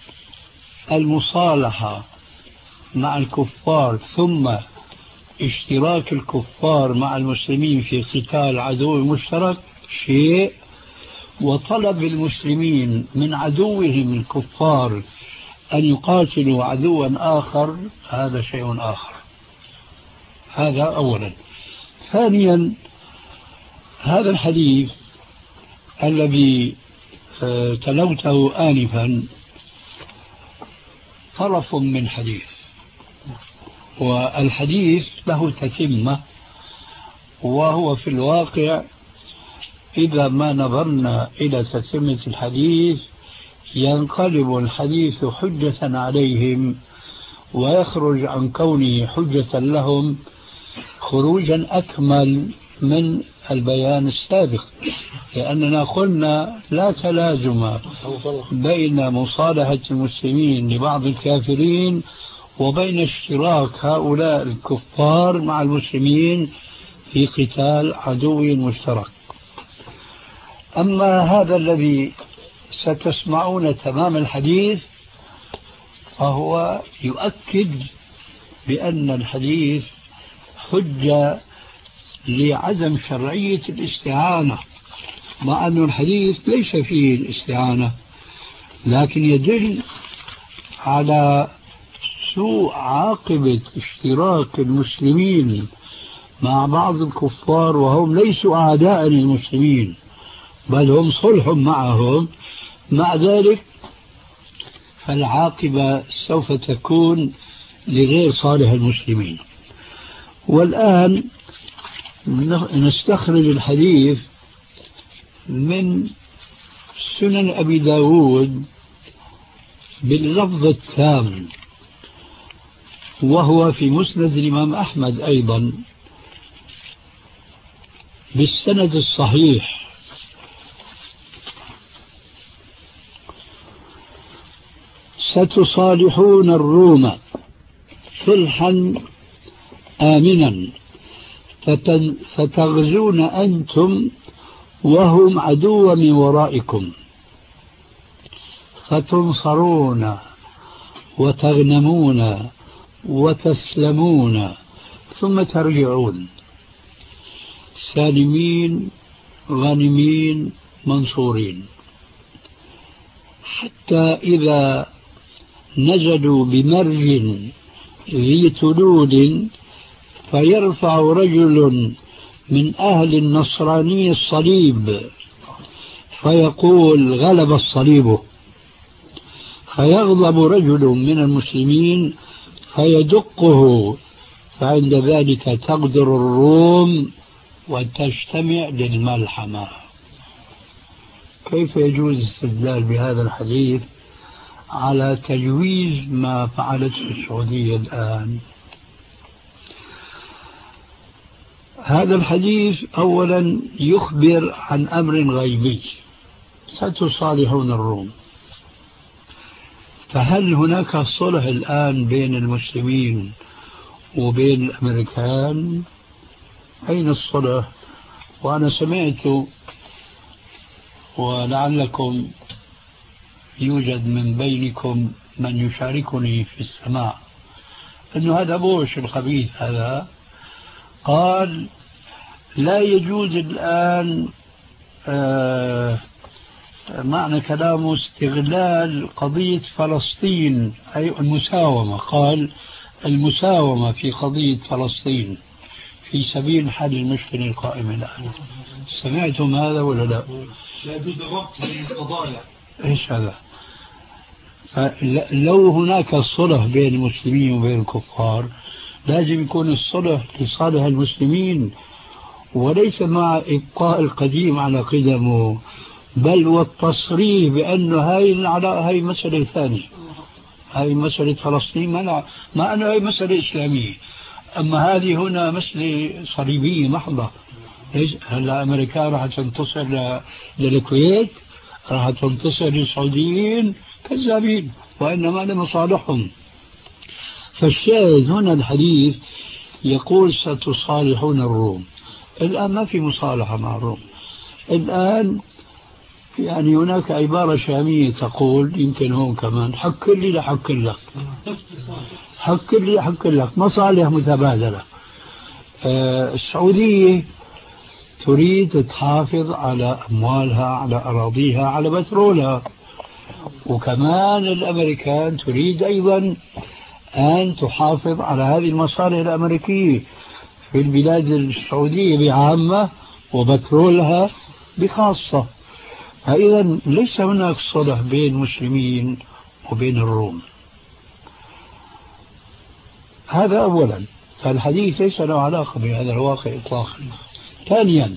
المصالحة مع الكفار ثم اشتراك الكفار مع المسلمين في قتال عدو مشترك شيء، وطلب المسلمين من عدوهم الكفار أن يقاتلوا عدوا آخر هذا شيء آخر. هذا أولا. ثانيا، هذا الحديث الذي تلوته آنفا طرف من حديث، والحديث له تتمة، وهو في الواقع إذا ما نظرنا إلى تتمة الحديث ينقلب الحديث حجة عليهم ويخرج عن كونه حجة لهم خروجا أكمل من البيان السابق، لأننا قلنا لا تلازم بين مصالحة المسلمين لبعض الكافرين وبين اشتراك هؤلاء الكفار مع المسلمين في قتال عدو مشترك. أما هذا الذي ستسمعون تمام الحديث فهو يؤكد بأن الحديث حجة لعدم شرعية الاستعانة، مع أن الحديث ليس فيه الاستعانة، لكن يدل على سوء عاقبة اشتراك المسلمين مع بعض الكفار وهم ليسوا أعداء للمسلمين بل هم صلح معهم. مع ذلك فالعاقبة سوف تكون لغير صالح المسلمين. والآن نستخرج الحديث من سنن أبي داود باللفظ التام، وهو في مسند الإمام أحمد أيضا بالسند الصحيح: ستصالحون الروم صلحا آمنا فتغزون أنتم وهم عدو من ورائكم فتنصرون وتغنمون وتسلمون ثم ترجعون. سالمين غانمين منصورين، حتى إذا نزلوا بمرج ذي تلول فيرفع رجل من أهل النصراني الصليب فيقول غلب الصليب، فيغضب رجل من المسلمين فيدقه، فعند ذلك تقدر الروم وتجتمع للملحمة. كيف يجوز الاستدلال بهذا الحديث على تجويز ما فعلته السعودية الآن؟ هذا الحديث أولا يخبر عن أمر غيبي، ستصالحون الروم. فهل هناك صلح الآن بين المسلمين وبين الأمريكان؟ أين الصلح؟ وأنا سمعت، ولعلكم يوجد من بينكم من يشاركني في السماع، أن هذا بوش الخبيث هذا قال لا يجوز الآن معنى كلامه استغلال قضية فلسطين، أي المساومة، قال المساومة في قضية فلسطين في سبيل حل المشكلة القائمة الآن. سمعتم هذا ولا لا؟ لا يجوز الربط بين القضايا. إيش هذا؟ فلو هناك صلح بين المسلمين وبين الكفار لازم يكون الصلح لصالح المسلمين، وليس مع إبقاء القديم على قدمه، بل والتصريح بأنه هاي مسألة ثانية، هاي مسألة فلسطين، ما أنه هاي مسألة إسلامية، أما هذه هنا مسألة صليبية محضة. هلا أمريكا راح تنتصر للكويت، راح تنتصر للسعوديين، كذابين، وإنما لمصالحهم. فالشاهد هنا الحديث يقول ستصالحون الروم. الآن ما في مصالحة مع الروم. الآن يعني هناك عبارة شامية تقول، يمكن هون كمان، حك لي لحك لك، حك لي حك لك، مصالح متبادلة. السعودية تريد تحافظ على أموالها، على أراضيها، على بترولها، وكمان الأمريكان تريد أيضا أن تحافظ على هذه المصالح الأمريكية في البلاد السعودية بعامة وبترولها بخاصة. فإذا ليس هناك صلح بين المسلمين وبين الروم. هذا أولا، فالحديث ليس له علاقة بهذا الواقع إطلاقا. ثانيا،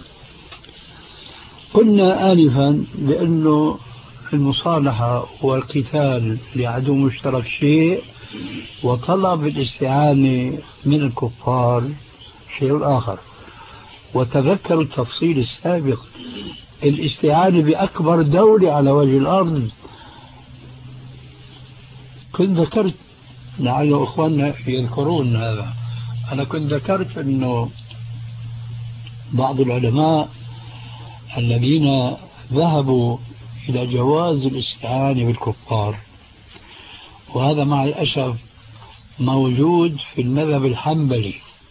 قلنا آنفا بأنه المصالحة والقتال لعدو مشترك شيء، وطلب الاستعانة من الكفار شيء آخر. وتذكروا التفصيل السابق، الاستعانة بأكبر دولة على وجه الأرض. كنت ذكرت، لعل أخواننا يذكرون هذا، أنا كنت ذكرت أنه بعض العلماء الذين ذهبوا إلى جواز الاستعانة بالكفار، وهذا مع الأسف موجود في المذهب الحنبلي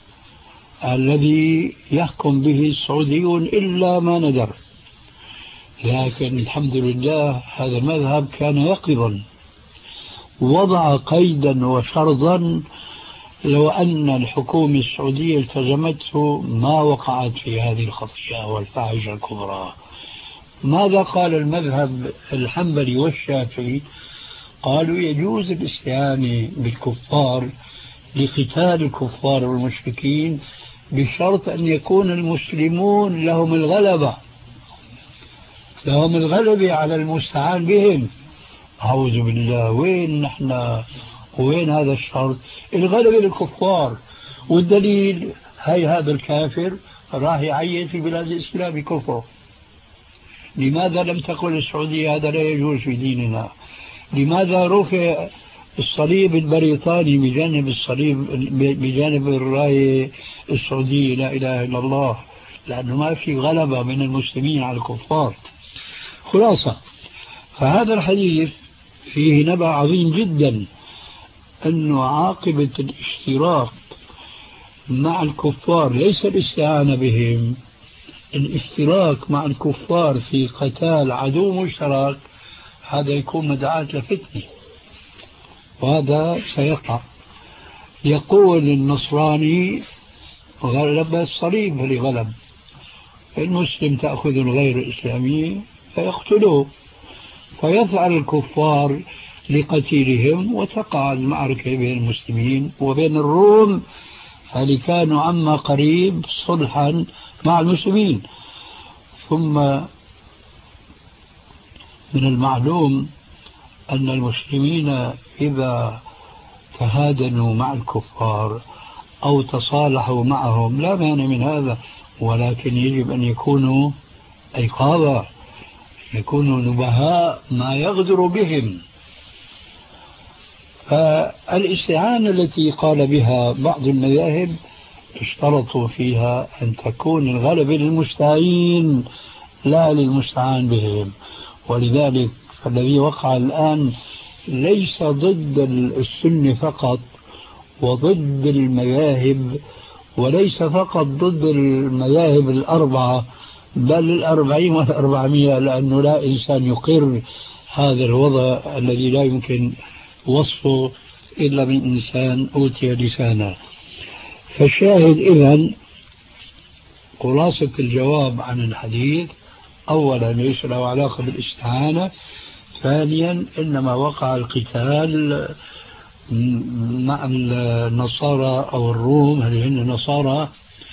الذي يحكم به السعوديون إلا ما ندر، لكن الحمد لله هذا المذهب كان يقظا، وضع قيدا وشرطا لو أن الحكومة السعودية التزمته ما وقعت في هذه الخطيئة والفاحشة الكبرى. ماذا قال المذهب الحنبلي والشافعي؟ قالوا يجوز الاستعانة بالكفار لقتال الكفار والمشركين بشرط أن يكون المسلمون لهم الغلبة، لهم الغلبة على المستعان بهم. أعوذ بالله، وين نحن وين هذا الشرط؟ الغلبة للكفار، والدليل هي هذا الكافر راح يعين في بلاد الإسلام بكفره. لماذا لم تقل السعودية هذا لا يجوز في ديننا؟ لماذا رفع الصليب البريطاني بجانب الصليب بجانب الراية السعودية؟ لا إله إلا الله، لأنه ما في غلبة من المسلمين على الكفار. خلاصة، فهذا الحديث فيه نبأ عظيم جدا، أنه عاقبة الاشتراك مع الكفار ليس الاستعانة بهم، الاشتراك مع الكفار في قتال عدو مشترك هذا يكون مدعاة لفتنة، وهذا سيقع. يقول النصراني غلب الصليب فلغلب، المسلم تأخذ الغير الإسلامي فيقتلوه، فيفعل الكفار لقتيلهم وتقع المعركة بين المسلمين وبين الروم، هل كانوا عما قريب صلحا مع المسلمين. ثم من المعلوم أن المسلمين إذا تهادنوا مع الكفار أو تصالحوا معهم لا مانع من هذا، ولكن يجب أن يكونوا أيقاظة، يكونوا نبهاء ما يغدر بهم. فالاستعانة التي قال بها بعض المذاهب اشترطوا فيها أن تكون الغلبة للمستعين لا للمستعان بهم، ولذلك الذي وقع الآن ليس ضد السنة فقط وضد المذاهب، وليس فقط ضد المذاهب الأربعة، بل 40 و400، لأنه لا إنسان يقر هذا الوضع الذي لا يمكن وصفه إلا من إنسان أوتي لسانا. فالشاهد إذن خلاصة الجواب عن الحديث: أولا ليس له علاقة بالاستعانة، ثانيا إنما وقع القتال مع النصارى أو الروم، هل هن نصارى،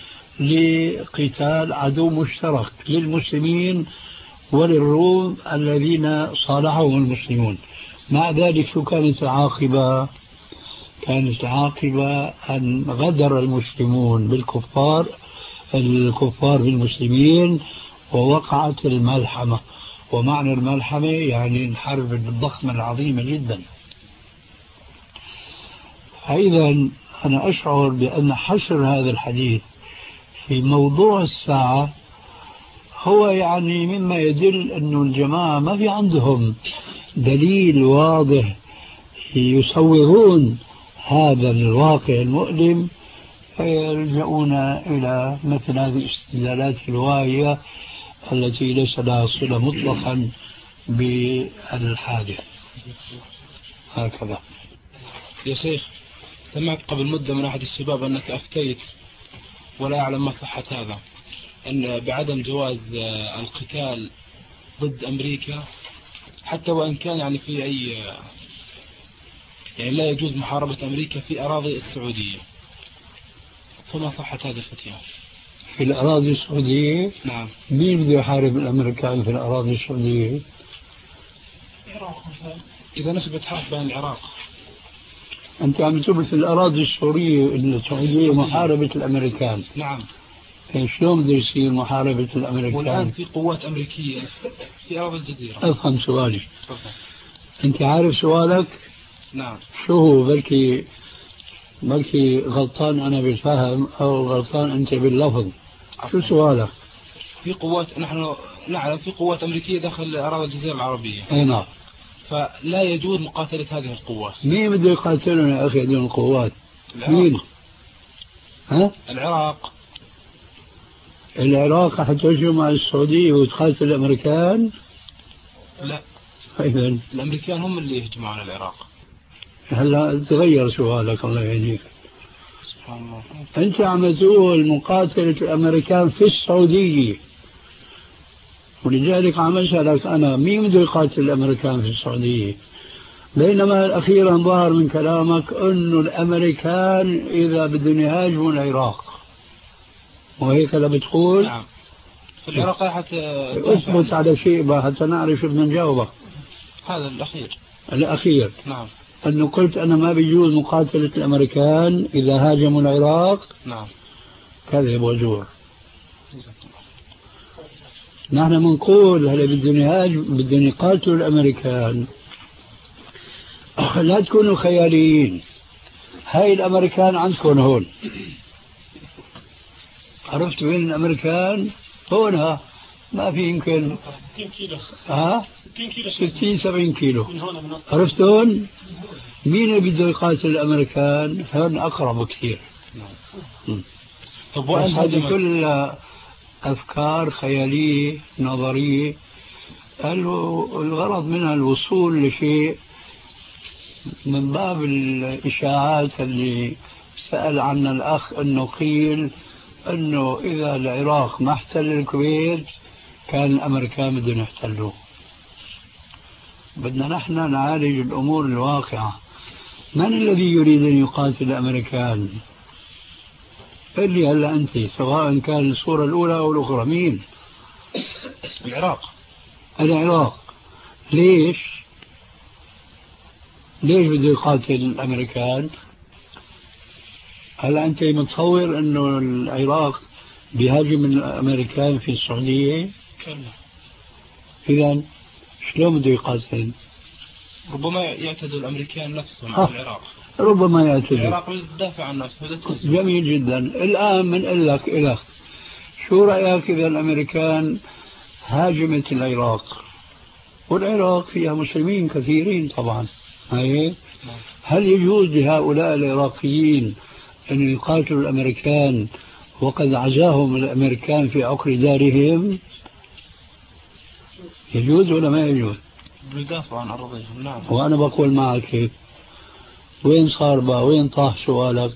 لقتال عدو مشترك للمسلمين وللروم الذين صالحهم المسلمون. مع ذلك شو كانت العاقبة؟ كانت العاقبة أن غدر المسلمون بالكفار، الكفار بالمسلمين، ووقعت الملحمة. ومعنى الملحمة يعني الحرب الضخمة العظيمة جدا. فإذا أنا أشعر بأن حشر هذا الحديث في موضوع الساعة هو يعني مما يدل أن الجماعة ما في عندهم دليل واضح يصورون هذا الواقع المؤلم، فيلجؤون إلى مثل هذه الاستدلالات الواهية التي ليس لها صلة مطلقا بالحادث. هكذا. يا شيخ، سمعت قبل مدة من أحد الشباب أنك أفتيت، ولا أعلم ما صحة هذا، أن بعدم جواز القتال ضد أمريكا، حتى وإن كان يعني في أي يعني لا يجوز محاربة أمريكا في أراضي السعودية، فما صحة هذه الفتية؟ في الأراضي السعودية؟ نعم. مين بده يحارب الأمريكان في الأراضي السعودية؟ إذا نسبت حرب بين العراق. أنت عم تثبت الأراضي السعودية محاربة الأمريكان. نعم. شلون بده يصير محاربة الأمريكان؟ والآن في قوات أمريكية في أراضي الجزيرة. أفهم سؤالي. أنت عارف سؤالك؟ نعم. شو هو؟ بلكي غلطان أنا بالفهم أو غلطان أنت باللفظ. شو سؤالك؟ في قوات، نحن نعلم في قوات أمريكية داخل أراضي الجزيرة العربية. أي نعم. فلا يجوز مقاتلة هذه القوات. مين بده يقاتلون يا أخي هذه القوات؟ مين؟ ها؟ العراق حتهجم على السعودية وتقاتل الأمريكان؟ لا. إذن الأمريكان هم اللي يهجمون على العراق. هلا تغير سؤالك الله يهديك. سبحان الله. أنت عم تقول مقاتلة الأمريكان في السعودية، ولذلك عم أسألك أنا مين بده يقاتل الأمريكان في السعودية؟ بينما أخيرا ظهر من كلامك أنه الأمريكان إذا بدهم يهاجموا العراق، وهيك لا بتقول؟ نعم. في العراق حتى أثبت على شيء حتى نعرف شو بدنا نجاوبك. هذا الأخير. نعم. أنه قلت أنا ما بيجوز مقاتلة الأمريكان إذا هاجموا العراق. نعم. كذب وزور. نحن بنقول هلا بدهم يقاتلوا الأمريكان، لا تكونوا خياليين. هاي الأمريكان عندكم هون، عرفت وين الأمريكان؟ هونها ما في يمكن 60 كيلو. 60-70 كيلو. عرفتون؟ مين اللي بده يقاتل الأمريكان؟ هون أقرب كثير. طب هذه كل أفكار خيالية نظرية الغرض منها الوصول لشيء من باب الإشاعات اللي سأل عنها الأخ أنه قيل أنه إذا العراق ما احتل الكويت كان الأمريكان بدهم يحتلوه. بدنا نحن نعالج الأمور الواقعة. من الذي يريد أن يقاتل الأمريكان؟ قل لي هلا أنت، سواء كان الصورة الأولى أو الأخرى، مين؟ العراق. ليش بده يقاتل الأمريكان؟ هل أنت متصور أنه العراق بيهاجم الأمريكان في السعودية؟ كلا. إذا شلون بده يقاتل؟ ربما يعتدوا الأمريكان نفسهم على العراق. ربما يعتدوا. العراق بتدافع عن نفسه. جميل جدا. الآن بنقول لك شو رأيك إذا الأمريكان هاجمت العراق، والعراق فيها مسلمين كثيرين طبعا، هل يجوز لهؤلاء العراقيين أن يقاتلوا الأمريكان وقد عزاهم الأمريكان في عقر دارهم؟ يجوز ولا ما يجوز؟ بيدافعوا عن أراضيهم. نعم. وأنا بقول معك هيك. وين صار بقى؟ وين طاح سؤالك؟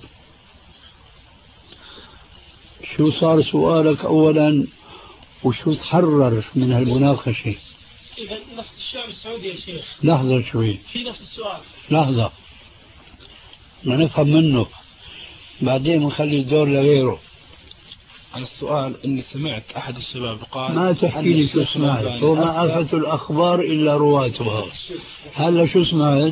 شو صار سؤالك أولا، وشو تحرر من هالمناقشة؟ إذا نفس الشعب السعودي يا شيخ. لحظة شوي. في نفس السؤال. لحظة نفهم منه، بعدين نخلي الدور لغيره. على السؤال إني سمعت أحد الشباب قال ما تحكي لي شو سمعت، وما عرفت الأخبار إلا رواتها. هلا شو سمعت؟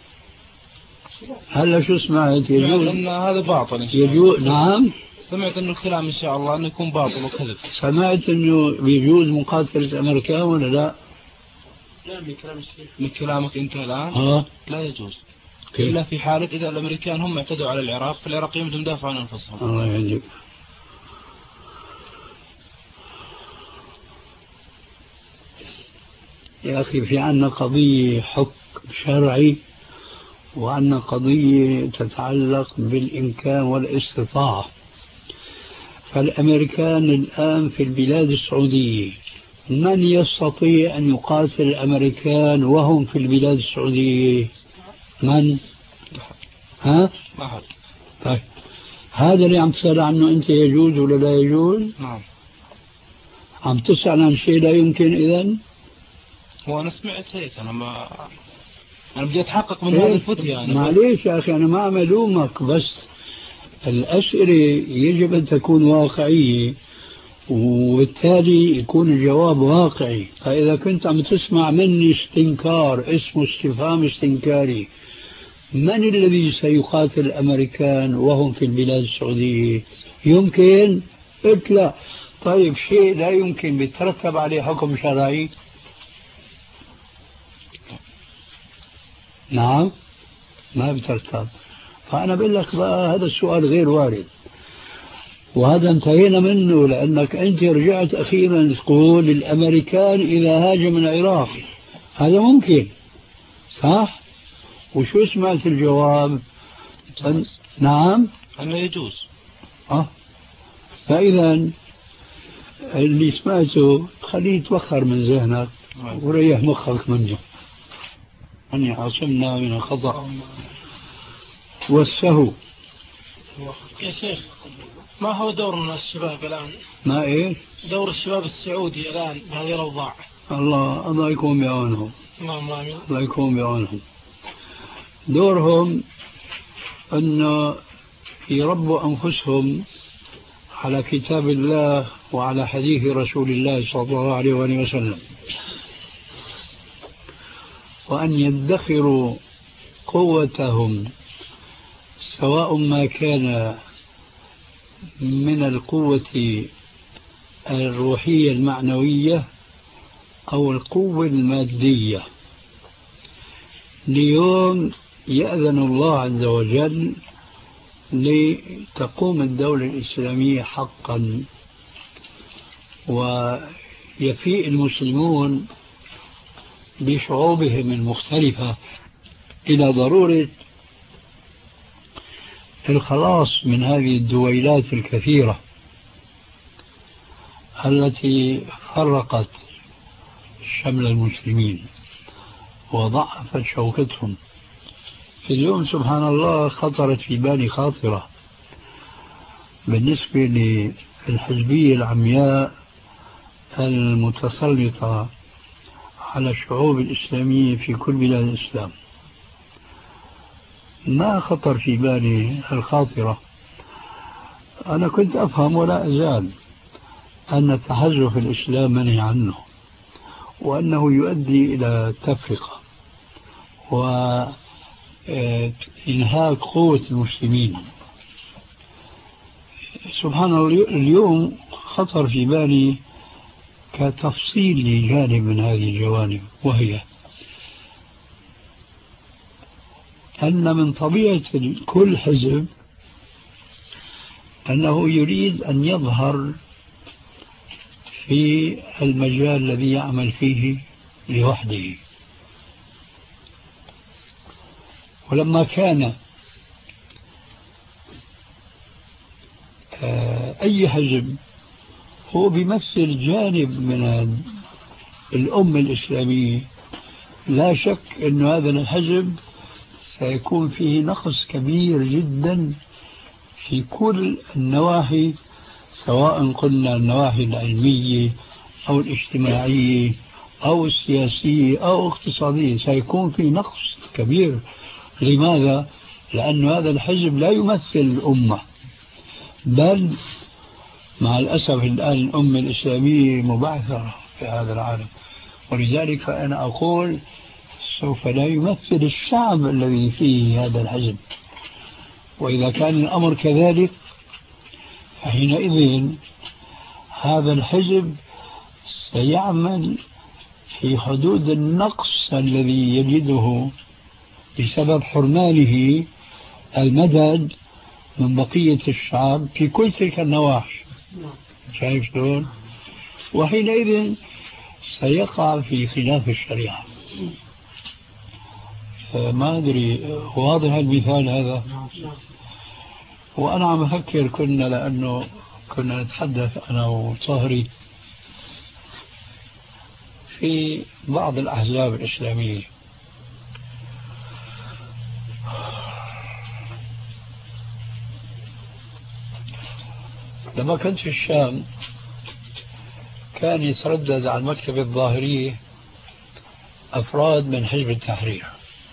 يجوز إن هذا باطل إن شاء الله. نعم. سمعت إنه الكلام إن شاء الله إنه يكون باطل وكذب. سمعت إنه بيجوز مقاتلة الأمريكان ولا لا؟ لا، من كلام الشيخ. من كلامك أنت الآن لا يجوز. إلا في حالة إذا الأمريكان هم اعتدوا على العراق، فالعراقيين بدهم يدافعوا عن أنفسهم. الله يهديك. يا أخي في عنا قضية حكم شرعي، وعنا قضية تتعلق بالإمكان والاستطاعة. فالأمريكان الآن في البلاد السعودية، من يستطيع أن يقاتل الأمريكان وهم في البلاد السعودية؟ من؟ ما حد. طيب هذا اللي عم تسأل عنه أنت يجوز ولا لا يجوز؟ نعم. عم تسأل عن شيء لا يمكن إذن؟ هو أنا سمعت هيك. أنا بدي أتحقق من هذا الفتية يعني. معليش يا أخي أنا ما عم ألومك، بس الأسئلة يجب أن تكون واقعية، وبالتالي يكون الجواب واقعي. فإذا كنت عم تسمع مني استنكار اسمه استفهام استنكاري، من الذي سيقاتل الأمريكان وهم في البلاد السعودية؟ يمكن؟ قلت لا. طيب شيء لا يمكن بيترتب عليه حكم شرعي؟ نعم ما بترتب. فأنا بقول لك بقى هذا السؤال غير وارد، وهذا انتهينا منه، لأنك أنت رجعت أخيرا تقول الأمريكان إذا هاجم العراق. هذا ممكن صح؟ وشو سمعت الجواب؟ نعم أنه يجوز. فإذا اللي سمعته خليه يتوخر من ذهنك وريح مخك منه. أن يعصمنا من الخطأ والسهو. يا شيخ ما هو دورنا الشباب الآن؟ ما إيه؟ دور الشباب السعودي الآن بهذه الأوضاع. الله يكون بعونهم. آمين. الله يكون بعونهم. دورهم أن يربوا أنفسهم على كتاب الله وعلى حديث رسول الله صلى الله عليه وسلم، وأن يدخروا قوتهم سواء ما كان من القوة الروحية المعنوية أو القوة المادية، ليوم يأذن الله عز وجل لتقوم الدولة الإسلامية حقا ويفيء المسلمون بشعوبهم المختلفة إلى ضرورة الخلاص من هذه الدويلات الكثيرة. التي فرقت شمل المسلمين وضعفت شوكتهم. في اليوم سبحان الله خطرت في بالي خاطرة بالنسبة للحزبية العمياء المتسلطة على الشعوب الإسلامية في كل بلاد الإسلام. ما خطر في بالي الخاطرة. أنا كنت أفهم ولا أزال أن تحزب الإسلام منهي عنه، وأنه يؤدي إلى التفرقة وإنهاك قوة المسلمين. سبحان الله اليوم خطر في بالي كتفصيل لجانب من هذه الجوانب، وهي أن من طبيعة كل حزب أنه يريد أن يظهر في المجال الذي يعمل فيه لوحده. ولما كان أي حزب هو بيمثل جانب من الأمة الإسلامية، لا شك أن هذا الحزب سيكون فيه نقص كبير جدا في كل النواحي، سواء قلنا النواحي العلمية أو الاجتماعية أو السياسية أو الاقتصادية، سيكون في نقص كبير. لماذا؟ لأن هذا الحزب لا يمثل الأمة، بل مع الأسف الآن الأمة الإسلامية مبعثرة في هذا العالم، ولذلك فأنا أقول سوف لا يمثل الشعب الذي فيه هذا الحزب. وإذا كان الأمر كذلك فحينئذ هذا الحزب سيعمل في حدود النقص الذي يجده بسبب حرمانه المدد من بقية الشعب في كل تلك النواحي. شايف شلون؟ وحينئذ سيقع في خلاف الشريعة. ما أدري واضح المثال هذا؟ وأنا عم أفكر لأنه كنا نتحدث أنا وصهري في بعض الأحزاب الإسلامية. لما كنت في الشام كان يتردد على المكتبة الظاهرية أفراد من حزب التحرير.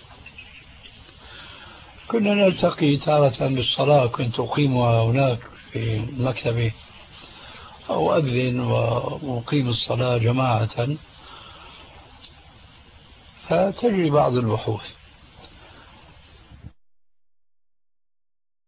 كنا نلتقي تارة بالصلاة، كنت أقيمها هناك في المكتبة أو أذن وأقيم الصلاة جماعة، فتجري بعض البحوث.